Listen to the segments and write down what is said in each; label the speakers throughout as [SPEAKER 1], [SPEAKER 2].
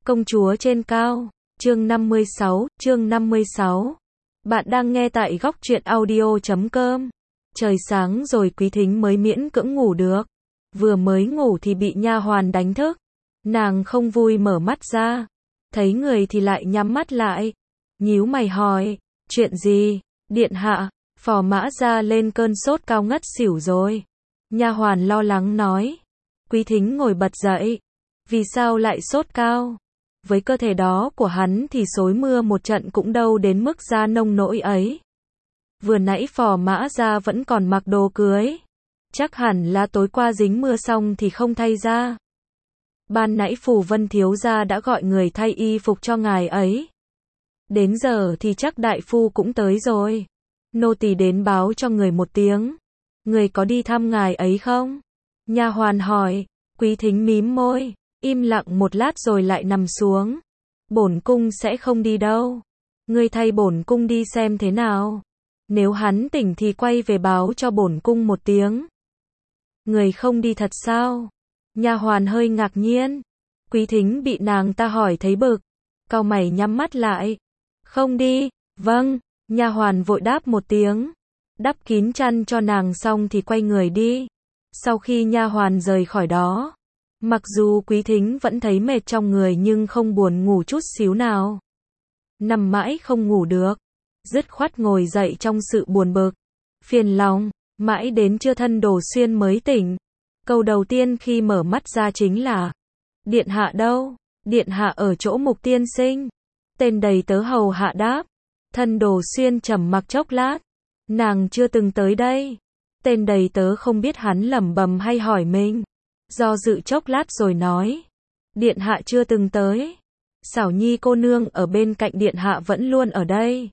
[SPEAKER 1] Công chúa trên cao, chương 56. Bạn đang nghe tại góc truyện audio.com. Trời sáng rồi Quý Thính mới miễn cưỡng ngủ được. Vừa mới ngủ thì bị nha hoàn đánh thức. Nàng không vui mở mắt ra. Thấy người thì lại nhắm mắt lại. Nhíu mày hỏi, chuyện gì? Điện hạ, Phò Mã Gia lên cơn sốt cao ngất xỉu rồi. Nha hoàn lo lắng nói. Quý Thính ngồi bật dậy. Vì sao lại sốt cao? Với cơ thể đó của hắn thì xối mưa một trận cũng đâu đến mức ra nông nỗi ấy. Vừa nãy Phò Mã Gia vẫn còn mặc đồ cưới. Chắc hẳn là tối qua dính mưa xong thì không thay ra. Ban nãy Phù Vân thiếu gia đã gọi người thay y phục cho ngài ấy. Đến giờ thì chắc đại phu cũng tới rồi. Nô tỳ đến báo cho người một tiếng. Người có đi thăm ngài ấy không? Nha hoàn hỏi. Quý Thính mím môi, im lặng một lát rồi lại nằm xuống. Bổn cung sẽ không đi đâu. Ngươi thay bổn cung đi xem thế nào. Nếu hắn tỉnh thì quay về báo cho bổn cung một tiếng. Người không đi thật sao? Nha hoàn hơi ngạc nhiên. Quý Thính bị nàng ta hỏi thấy bực, cau mày nhắm mắt lại. Không đi. Vâng. Nha hoàn vội đáp một tiếng, đắp kín chăn cho nàng xong thì quay người đi. Sau khi nha hoàn rời khỏi đó, mặc dù Quý Thính vẫn thấy mệt trong người nhưng không buồn ngủ chút xíu nào. Nằm mãi không ngủ được, dứt khoát ngồi dậy trong sự buồn bực, phiền lòng, mãi đến trưa Thân Đồ Xuyên mới tỉnh. Câu đầu tiên khi mở mắt ra chính là: Điện hạ đâu? Điện hạ ở chỗ Mục tiên sinh. Tên đầy tớ hầu hạ đáp. Thân Đồ Xuyên trầm mặc chốc lát. Nàng chưa từng tới đây. Tên đầy tớ không biết hắn lẩm bẩm hay hỏi mình. Do dự chốc lát rồi nói. Điện hạ chưa từng tới. Xảo Nhi cô nương ở bên cạnh điện hạ vẫn luôn ở đây.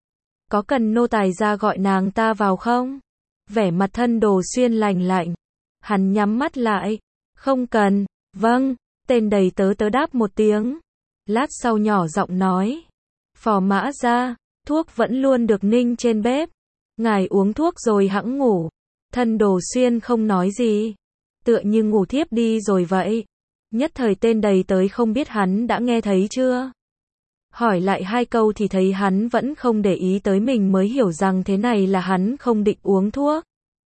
[SPEAKER 1] Có cần nô tài ra gọi nàng ta vào không? Vẻ mặt Thân Đồ Xuyên lạnh lạnh. Hắn nhắm mắt lại. Không cần. Vâng. Tên đầy tớ đáp một tiếng. Lát sau nhỏ giọng nói. Phò Mã Gia, thuốc vẫn luôn được ninh trên bếp. Ngài uống thuốc rồi hẵng ngủ. Thân Đồ Xuyên không nói gì, tựa như ngủ thiếp đi rồi vậy. Nhất thời tên đầy tớ không biết hắn đã nghe thấy chưa. Hỏi lại hai câu thì thấy hắn vẫn không để ý tới mình, mới hiểu rằng thế này là hắn không định uống thuốc.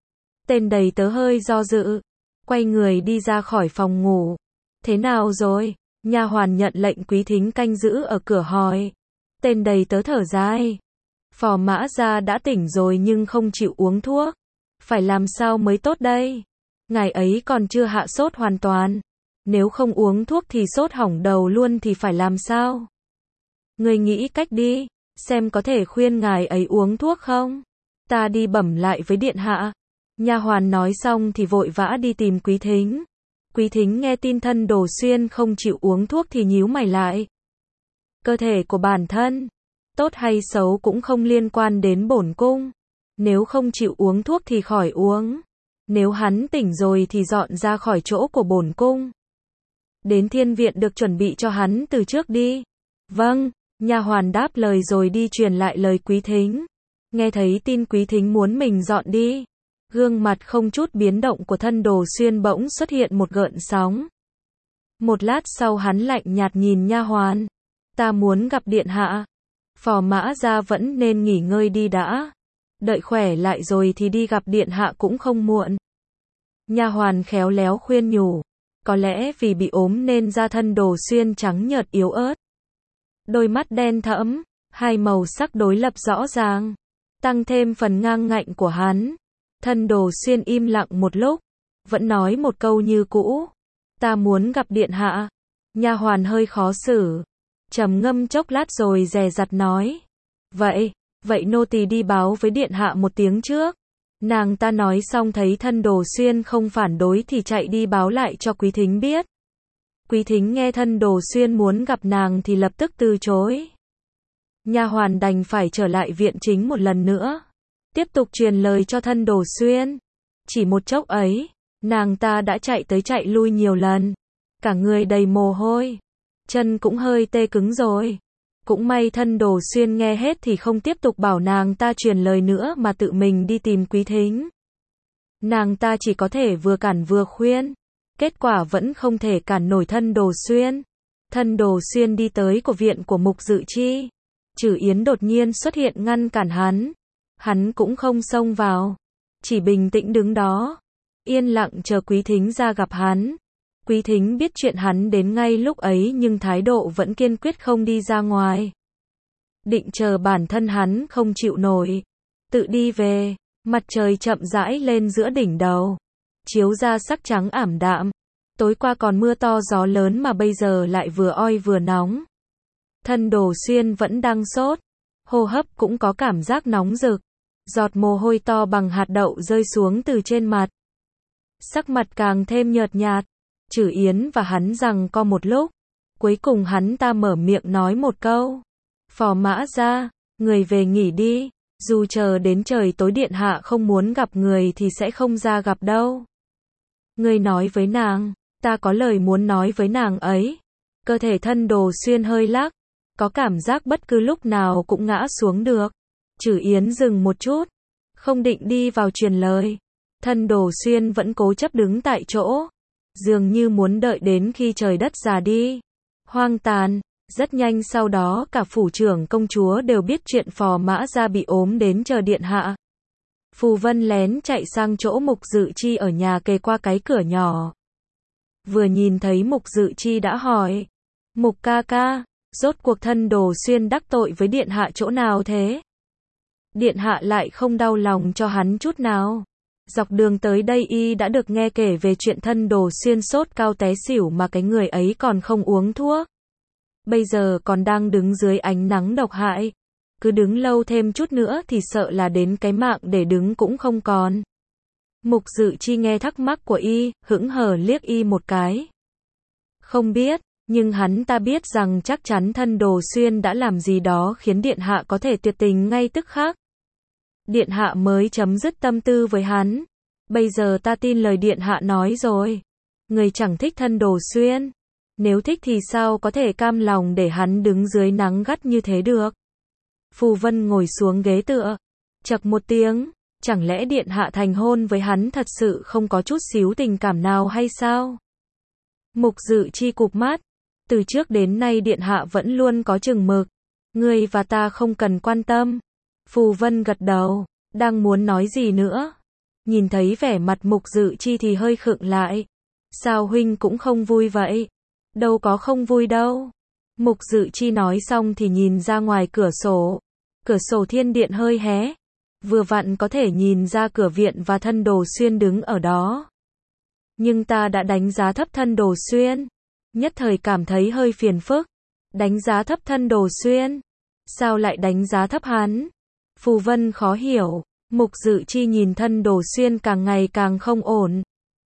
[SPEAKER 1] Tên đầy tớ hơi do dự, quay người đi ra khỏi phòng ngủ. Thế nào rồi? Nha hoàn nhận lệnh Quý Thính canh giữ ở cửa hỏi. Tên đầy tớ thở dài. Phò Mã Gia đã tỉnh rồi nhưng không chịu uống thuốc. Phải làm sao mới tốt đây? Ngài ấy còn chưa hạ sốt hoàn toàn. Nếu không uống thuốc thì sốt hỏng đầu luôn thì phải làm sao? Người nghĩ cách đi, xem có thể khuyên ngài ấy uống thuốc không? Ta đi bẩm lại với điện hạ. Nha hoàn nói xong thì vội vã đi tìm Quý Thính. Quý Thính nghe tin Thân Đồ Xuyên không chịu uống thuốc thì nhíu mày lại. Cơ thể của bản thân, tốt hay xấu cũng không liên quan đến bổn cung. Nếu không chịu uống thuốc thì khỏi uống. Nếu hắn tỉnh rồi thì dọn ra khỏi chỗ của bổn cung. Đến thiên viện được chuẩn bị cho hắn từ trước đi. Vâng. Nha hoàn đáp lời rồi đi truyền lại lời Quý Thính. Nghe thấy tin Quý Thính muốn mình dọn đi, gương mặt không chút biến động của Thân Đồ Xuyên bỗng xuất hiện một gợn sóng. Một lát sau hắn lạnh nhạt nhìn nha hoàn. Ta muốn gặp điện hạ. Phò Mã Gia vẫn nên nghỉ ngơi đi đã. Đợi khỏe lại rồi thì đi gặp điện hạ cũng không muộn. Nha hoàn khéo léo khuyên nhủ. Có lẽ vì bị ốm nên da Thân Đồ Xuyên trắng nhợt yếu ớt. Đôi mắt đen thẫm, hai màu sắc đối lập rõ ràng, tăng thêm phần ngang ngạnh của hắn. Thân Đồ Xuyên im lặng một lúc, vẫn nói một câu như cũ. Ta muốn gặp điện hạ. Nha hoàn hơi khó xử, trầm ngâm chốc lát rồi dè dặt nói. Vậy nô tỳ đi báo với điện hạ một tiếng trước. Nàng ta nói xong thấy Thân Đồ Xuyên không phản đối thì chạy đi báo lại cho Quý Thính biết. Quý Thính nghe Thân Đồ Xuyên muốn gặp nàng thì lập tức từ chối. Nha hoàn đành phải trở lại viện chính một lần nữa, tiếp tục truyền lời cho Thân Đồ Xuyên. Chỉ một chốc ấy, nàng ta đã chạy tới chạy lui nhiều lần, cả người đầy mồ hôi, chân cũng hơi tê cứng rồi. Cũng may Thân Đồ Xuyên nghe hết thì không tiếp tục bảo nàng ta truyền lời nữa mà tự mình đi tìm Quý Thính. Nàng ta chỉ có thể vừa cản vừa khuyên, kết quả vẫn không thể cản nổi Thân Đồ Xuyên. Thân Đồ Xuyên đi tới của viện của Mục Dự Chi. Trử Yến đột nhiên xuất hiện ngăn cản hắn. Hắn cũng không xông vào, chỉ bình tĩnh đứng đó, yên lặng chờ Quý Thính ra gặp hắn. Quý Thính biết chuyện hắn đến ngay lúc ấy nhưng thái độ vẫn kiên quyết không đi ra ngoài. Định chờ bản thân hắn không chịu nổi, tự đi về. Mặt trời chậm rãi lên giữa đỉnh đầu, chiếu ra sắc trắng ảm đạm. Tối qua còn mưa to gió lớn mà bây giờ lại vừa oi vừa nóng. Thân Đồ Xuyên vẫn đang sốt, hô hấp cũng có cảm giác nóng rực. Giọt mồ hôi to bằng hạt đậu rơi xuống từ trên mặt. Sắc mặt càng thêm nhợt nhạt. Trử Yến và hắn giằng co một lúc. Cuối cùng hắn ta mở miệng nói một câu. Phò Mã Gia, người về nghỉ đi. Dù chờ đến trời tối điện hạ không muốn gặp người thì sẽ không ra gặp đâu. Người nói với nàng, ta có lời muốn nói với nàng ấy. Cơ thể Thân Đồ Xuyên hơi lắc, có cảm giác bất cứ lúc nào cũng ngã xuống được. Trử Yến dừng một chút, không định đi vào truyền lời. Thân Đồ Xuyên vẫn cố chấp đứng tại chỗ, dường như muốn đợi đến khi trời đất già đi. Hoang tàn. Rất nhanh sau đó cả phủ trưởng công chúa đều biết chuyện Phò Mã Gia bị ốm đến chờ điện hạ. Phù Vân lén chạy sang chỗ Mục Dự Chi ở nhà kề qua cái cửa nhỏ. Vừa nhìn thấy Mục Dự Chi đã hỏi. Mục ca ca, rốt cuộc Thân Đồ Xuyên đắc tội với điện hạ chỗ nào thế? Điện hạ lại không đau lòng cho hắn chút nào. Dọc đường tới đây y đã được nghe kể về chuyện Thân Đồ Xuyên sốt cao té xỉu mà cái người ấy còn không uống thuốc. Bây giờ còn đang đứng dưới ánh nắng độc hại. Cứ đứng lâu thêm chút nữa thì sợ là đến cái mạng để đứng cũng không còn. Mục Dự Chi nghe thắc mắc của y, hững hờ liếc y một cái. Không biết, nhưng hắn ta biết rằng chắc chắn Thân Đồ Xuyên đã làm gì đó khiến điện hạ có thể tuyệt tình ngay tức khắc. Điện hạ mới chấm dứt tâm tư với hắn. Bây giờ ta tin lời điện hạ nói rồi. Người chẳng thích Thân Đồ Xuyên. Nếu thích thì sao có thể cam lòng để hắn đứng dưới nắng gắt như thế được. Phù Vân ngồi xuống ghế tựa. Chậc một tiếng. Chẳng lẽ điện hạ thành hôn với hắn thật sự không có chút xíu tình cảm nào hay sao? Mục Dự Chi cụp mắt. Từ trước đến nay điện hạ vẫn luôn có chừng mực. Ngươi và ta không cần quan tâm. Phù Vân gật đầu. Đang muốn nói gì nữa. Nhìn thấy vẻ mặt Mục Dự Chi thì hơi khựng lại. Sao huynh cũng không vui vậy? Đâu có không vui đâu. Mục Dự Chi nói xong thì nhìn ra ngoài cửa sổ. Cửa sổ thiên điện hơi hé. Vừa vặn có thể nhìn ra cửa viện và Thân Đồ Xuyên đứng ở đó. Nhưng ta đã đánh giá thấp Thân Đồ Xuyên. Nhất thời cảm thấy hơi phiền phức. Đánh giá thấp Thân Đồ Xuyên? Sao lại đánh giá thấp hắn? Phù Vân khó hiểu. Mục Dự Chi nhìn Thân Đồ Xuyên càng ngày càng không ổn.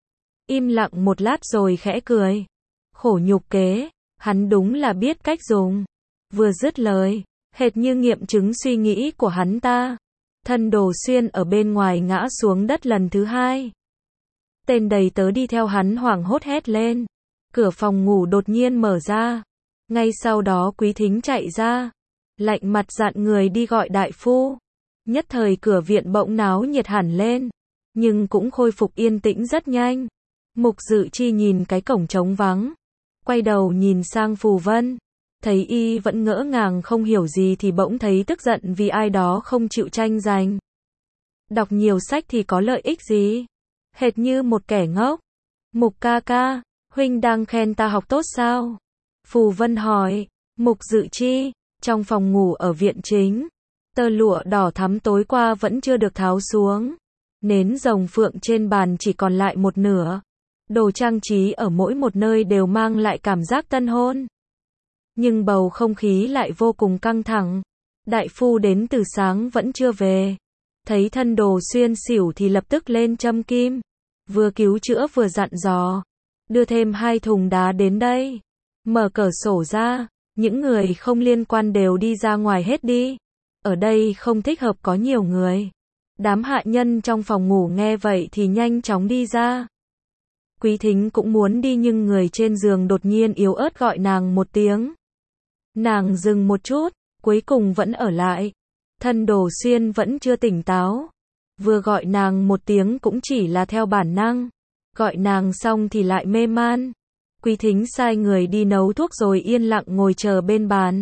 [SPEAKER 1] Im lặng một lát rồi khẽ cười. Khổ nhục kế, hắn đúng là biết cách dùng. Vừa dứt lời, hệt như nghiệm chứng suy nghĩ của hắn ta. Thân Đồ Xuyên ở bên ngoài ngã xuống đất lần thứ hai. Tên đầy tớ đi theo hắn hoảng hốt hét lên. Cửa phòng ngủ đột nhiên mở ra. Ngay sau đó Quý Thính chạy ra. Lạnh mặt dặn người đi gọi đại phu. Nhất thời cửa viện bỗng náo nhiệt hẳn lên. Nhưng cũng khôi phục yên tĩnh rất nhanh. Mục Dự Chi nhìn cái cổng trống vắng. Quay đầu nhìn sang Phù Vân. Thấy y vẫn ngỡ ngàng không hiểu gì thì bỗng thấy tức giận vì ai đó không chịu tranh giành. Đọc nhiều sách thì có lợi ích gì? Hệt như một kẻ ngốc. Mục ca ca, huynh đang khen ta học tốt sao? Phù Vân hỏi. Mục Dự Chi, trong phòng ngủ ở viện chính. Tơ lụa đỏ thắm tối qua vẫn chưa được tháo xuống. Nến rồng phượng trên bàn chỉ còn lại một nửa. Đồ trang trí ở mỗi một nơi đều mang lại cảm giác tân hôn. Nhưng bầu không khí lại vô cùng căng thẳng. Đại phu đến từ sáng vẫn chưa về. Thấy Thân Đồ Xuyên xỉu thì lập tức lên châm kim. Vừa cứu chữa vừa dặn dò. Đưa thêm 2 thùng đá đến đây. Mở cửa sổ ra. Những người không liên quan đều đi ra ngoài hết đi. Ở đây không thích hợp có nhiều người. Đám hạ nhân trong phòng ngủ nghe vậy thì nhanh chóng đi ra. Quý Thính cũng muốn đi nhưng người trên giường đột nhiên yếu ớt gọi nàng một tiếng. Nàng dừng một chút, cuối cùng vẫn ở lại. Thân Đồ Xuyên vẫn chưa tỉnh táo. Vừa gọi nàng một tiếng cũng chỉ là theo bản năng. Gọi nàng xong thì lại mê man. Quý Thính sai người đi nấu thuốc rồi yên lặng ngồi chờ bên bàn.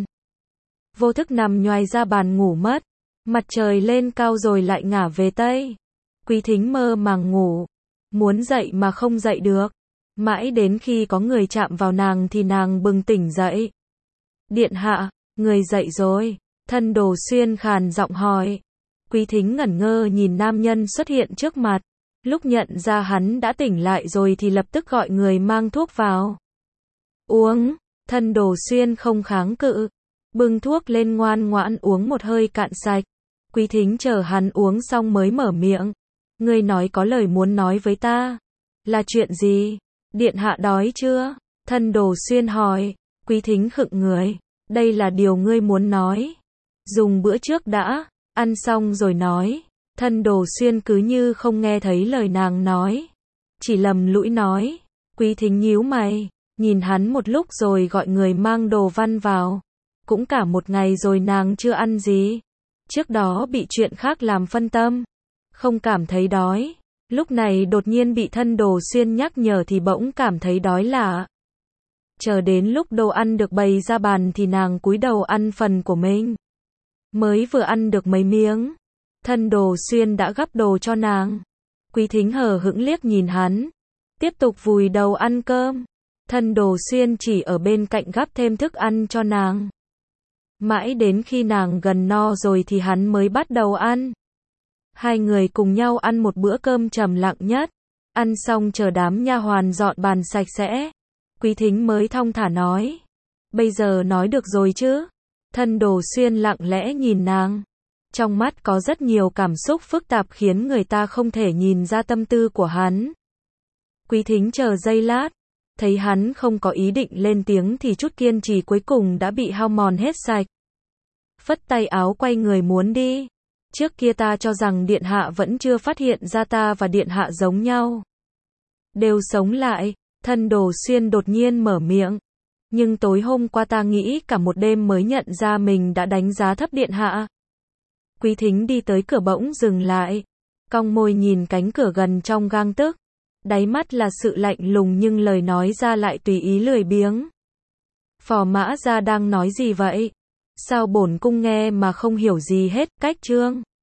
[SPEAKER 1] Vô thức nằm nhoài ra bàn ngủ mất. Mặt trời lên cao rồi lại ngả về tây. Quý Thính mơ màng ngủ. Muốn dậy mà không dậy được. Mãi đến khi có người chạm vào nàng thì nàng bừng tỉnh dậy. Điện hạ, người dậy rồi. Thân Đồ Xuyên khàn giọng hỏi. Quý Thính ngẩn ngơ nhìn nam nhân xuất hiện trước mặt. Lúc nhận ra hắn đã tỉnh lại rồi thì lập tức gọi người mang thuốc vào. Uống. Thân Đồ Xuyên không kháng cự. Bưng thuốc lên ngoan ngoãn uống một hơi cạn sạch. Quý Thính chờ hắn uống xong mới mở miệng. Ngươi nói có lời muốn nói với ta. Là chuyện gì? Điện hạ đói chưa? Thân Đồ Xuyên hỏi. Quý Thính khựng người. Đây là điều ngươi muốn nói. Dùng bữa trước đã. Ăn xong rồi nói. Thân Đồ Xuyên cứ như không nghe thấy lời nàng nói. Chỉ lầm lũi nói. Quý Thính nhíu mày. Nhìn hắn một lúc rồi gọi người mang đồ văn vào. Cũng cả một ngày rồi nàng chưa ăn gì. Trước đó bị chuyện khác làm phân tâm. Không cảm thấy đói. Lúc này đột nhiên bị Thân Đồ Xuyên nhắc nhở thì bỗng cảm thấy đói lạ. Chờ đến lúc đồ ăn được bày ra bàn thì nàng cúi đầu ăn phần của mình. Mới vừa ăn được mấy miếng. Thân Đồ Xuyên đã gắp đồ cho nàng. Quý Thính hờ hững liếc nhìn hắn. Tiếp tục vùi đầu ăn cơm. Thân Đồ Xuyên chỉ ở bên cạnh gắp thêm thức ăn cho nàng. Mãi đến khi nàng gần no rồi thì hắn mới bắt đầu ăn. Hai người cùng nhau ăn một bữa cơm trầm lặng nhất. Ăn xong chờ đám nha hoàn dọn bàn sạch sẽ. Quý Thính mới thong thả nói. Bây giờ nói được rồi chứ? Thân Đồ Xuyên lặng lẽ nhìn nàng. Trong mắt có rất nhiều cảm xúc phức tạp khiến người ta không thể nhìn ra tâm tư của hắn. Quý Thính chờ giây lát. Thấy hắn không có ý định lên tiếng thì chút kiên trì cuối cùng đã bị hao mòn hết sạch. Phất tay áo quay người muốn đi. Trước kia ta cho rằng điện hạ vẫn chưa phát hiện ra ta và điện hạ giống nhau. Đều sống lại. Thân Đồ Xuyên đột nhiên mở miệng. Nhưng tối hôm qua ta nghĩ cả một đêm mới nhận ra mình đã đánh giá thấp điện hạ. Quý Thính đi tới cửa bỗng dừng lại. Cong môi nhìn cánh cửa gần trong gang tấc. Đáy mắt là sự lạnh lùng nhưng lời nói ra lại tùy ý lười biếng. Phò Mã Gia đang nói gì vậy? Sao bổn cung nghe mà không hiểu gì hết, cách chương.